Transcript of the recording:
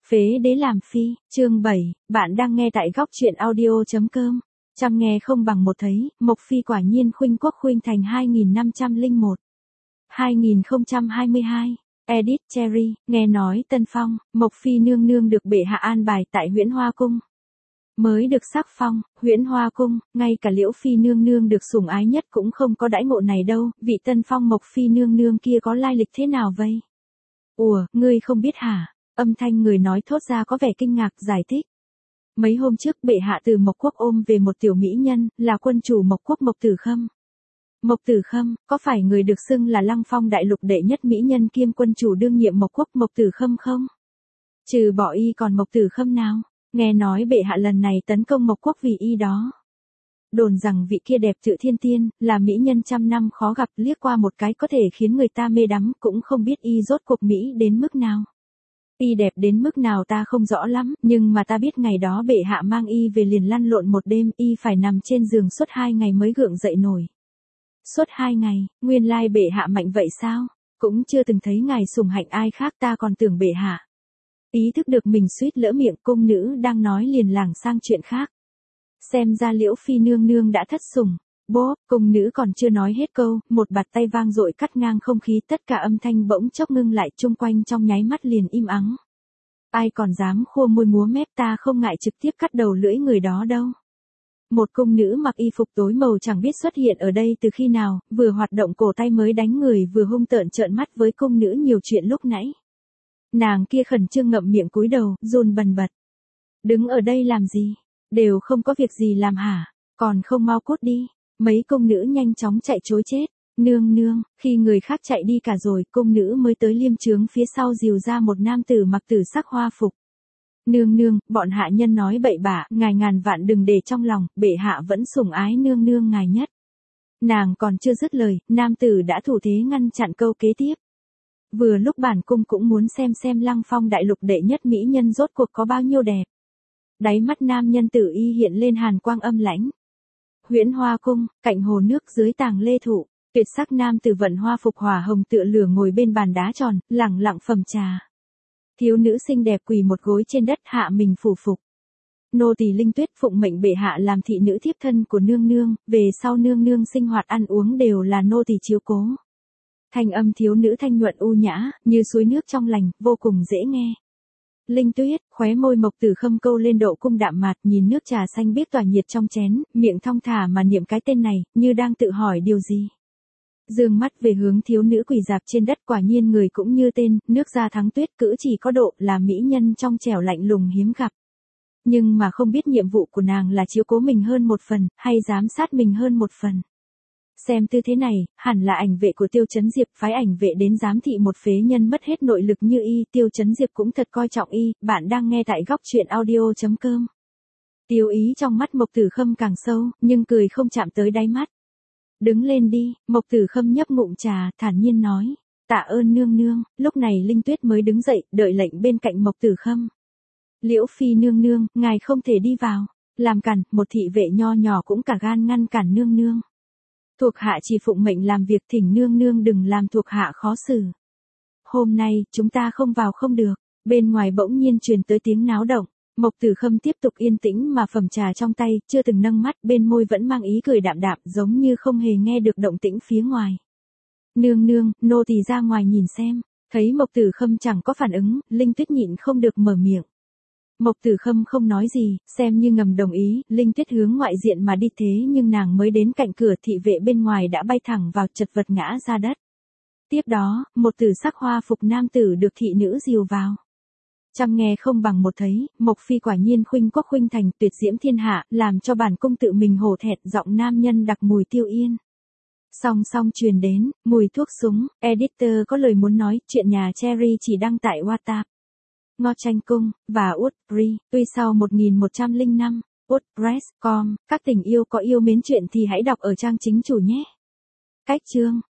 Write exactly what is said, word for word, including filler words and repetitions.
Phế đế làm phi, chương bảy, bạn đang nghe tại góc truyện audio.com. Chăm nghe không bằng một thấy, Mộc Phi quả nhiên khuynh quốc khuynh thành hai nghìn năm trăm lẻ một. hai nghìn không trăm hai mươi hai. Edit Cherry, nghe nói Tân Phong, Mộc Phi nương nương được bệ hạ an bài tại Huyễn Hoa Cung. Mới được sắc phong, Huyễn Hoa Cung, ngay cả Liễu Phi nương nương được sủng ái nhất cũng không có đãi ngộ này đâu, vị Tân Phong Mộc Phi nương nương kia có lai lịch thế nào vậy? Ủa, ngươi không biết hả? Âm thanh người nói thốt ra có vẻ kinh ngạc, giải thích. Mấy hôm trước bệ hạ từ Mộc Quốc ôm về một tiểu mỹ nhân, là quân chủ Mộc Quốc Mộc Tử Khâm. Mộc Tử Khâm, có phải người được xưng là Lăng Phong đại lục đệ nhất mỹ nhân kiêm quân chủ đương nhiệm Mộc Quốc Mộc Tử Khâm không? Trừ bỏ y còn Mộc Tử Khâm nào? Nghe nói bệ hạ lần này tấn công Mộc Quốc vì y đó. Đồn rằng vị kia đẹp tựa thiên tiên, là mỹ nhân trăm năm khó gặp, liếc qua một cái có thể khiến người ta mê đắm, cũng không biết y rốt cuộc mỹ đến mức nào. Y đẹp đến mức nào ta không rõ lắm, nhưng mà ta biết ngày đó bệ hạ mang y về liền lăn lộn một đêm, y phải nằm trên giường suốt hai ngày mới gượng dậy nổi. Suốt hai ngày, nguyên lai bệ hạ mạnh vậy sao? Cũng chưa từng thấy ngài sủng hạnh ai khác, ta còn tưởng bệ hạ. Ý thức được mình suýt lỡ miệng, cung nữ đang nói liền lảng sang chuyện khác. Xem ra Liễu Phi nương nương đã thất sủng. Bố, cung nữ còn chưa nói hết câu, một bạt tay vang dội cắt ngang không khí, tất cả âm thanh bỗng chốc ngưng lại, chung quanh trong nháy mắt liền im ắng. Ai còn dám khua môi múa mép, ta không ngại trực tiếp cắt đầu lưỡi người đó đâu. Một cung nữ mặc y phục tối màu chẳng biết xuất hiện ở đây từ khi nào, vừa hoạt động cổ tay mới đánh người vừa hung tợn trợn mắt với cung nữ nhiều chuyện lúc nãy. Nàng kia khẩn trương ngậm miệng cúi đầu, run bần bật. Đứng ở đây làm gì? Đều không có việc gì làm hả? Còn không mau cút đi. Mấy cung nữ nhanh chóng chạy trối chết. Nương nương, khi người khác chạy đi cả rồi, cung nữ mới tới liêm trướng phía sau dìu ra một nam tử mặc tử sắc hoa phục. Nương nương, bọn hạ nhân nói bậy bạ, ngài ngàn vạn đừng để trong lòng, bệ hạ vẫn sủng ái nương nương ngài nhất. Nàng còn chưa dứt lời, nam tử đã thủ thế ngăn chặn câu kế tiếp. Vừa lúc bản cung cũng muốn xem xem Lăng Phong đại lục đệ nhất mỹ nhân rốt cuộc có bao nhiêu đẹp. Đáy mắt nam nhân tử y hiện lên hàn quang âm lãnh. Huyễn Hoa Cung, cạnh hồ nước dưới tàng lê thụ, tuyệt sắc nam tử vận hoa phục hỏa hồng tựa lửa ngồi bên bàn đá tròn, lẳng lặng phẩm trà. Thiếu nữ xinh đẹp quỳ một gối trên đất hạ mình phủ phục. Nô tỳ Linh Tuyết phụng mệnh bệ hạ làm thị nữ thiếp thân của nương nương, về sau nương nương sinh hoạt ăn uống đều là nô tỳ chiếu cố. Thanh âm thiếu nữ thanh nhuận u nhã, như suối nước trong lành, vô cùng dễ nghe. Linh Tuyết, khóe môi Mộc Tử Khâm câu lên độ cung đạm mạt, nhìn nước trà xanh biếc tỏa nhiệt trong chén, miệng thong thả mà niệm cái tên này, như đang tự hỏi điều gì. Dương mắt về hướng thiếu nữ quỳ dạp trên đất, quả nhiên người cũng như tên, nước da thắng tuyết, cữ chỉ có độ, là mỹ nhân trong trẻo lạnh lùng hiếm gặp. Nhưng mà không biết nhiệm vụ của nàng là chiếu cố mình hơn một phần, hay giám sát mình hơn một phần. Xem tư thế này, hẳn là ảnh vệ của Tiêu Chấn Diệp phái ảnh vệ đến giám thị một phế nhân mất hết nội lực như y, Tiêu Chấn Diệp cũng thật coi trọng y, bạn đang nghe tại góc truyện audio.com. Tiêu ý trong mắt Mộc Tử Khâm càng sâu, nhưng cười không chạm tới đáy mắt. Đứng lên đi, Mộc Tử Khâm nhấp ngụm trà, thản nhiên nói. Tạ ơn nương nương, lúc này Linh Tuyết mới đứng dậy, đợi lệnh bên cạnh Mộc Tử Khâm. Liễu Phi nương nương, ngài không thể đi vào. Làm cản, một thị vệ nho nhỏ cũng cả gan ngăn cản nương nương. Thuộc hạ chỉ phụng mệnh làm việc, thỉnh nương nương đừng làm thuộc hạ khó xử. Hôm nay, chúng ta không vào không được. Bên ngoài bỗng nhiên truyền tới tiếng náo động. Mộc Tử Khâm tiếp tục yên tĩnh mà phẩm trà trong tay, chưa từng nâng mắt, bên môi vẫn mang ý cười đạm đạm, giống như không hề nghe được động tĩnh phía ngoài. Nương nương, nô tỳ ra ngoài nhìn xem. Thấy Mộc Tử Khâm chẳng có phản ứng, Linh Tuyết nhịn không được mở miệng. Mộc Tử Khâm không nói gì, xem như ngầm đồng ý, Linh Tuyết hướng ngoại diện mà đi, thế nhưng nàng mới đến cạnh cửa, thị vệ bên ngoài đã bay thẳng vào, chật vật ngã ra đất. Tiếp đó, một tử sắc hoa phục nam tử được thị nữ dìu vào. Chăm nghe không bằng một thấy, Mộc Phi quả nhiên khuynh quốc khuynh thành, tuyệt diễm thiên hạ, làm cho bản cung tự mình hổ thẹn, giọng nam nhân đặc mùi tiêu yên. Song song truyền đến, mùi thuốc súng, editor có lời muốn nói, chuyện nhà Cherry chỉ đăng tại WhatsApp. Ngo Tranh Cung, và Woodbury, tuy sau một nghìn một trăm lẻ năm, WordPress chấm com, các tình yêu có yêu mến chuyện thì hãy đọc ở trang chính chủ nhé. Cách chương.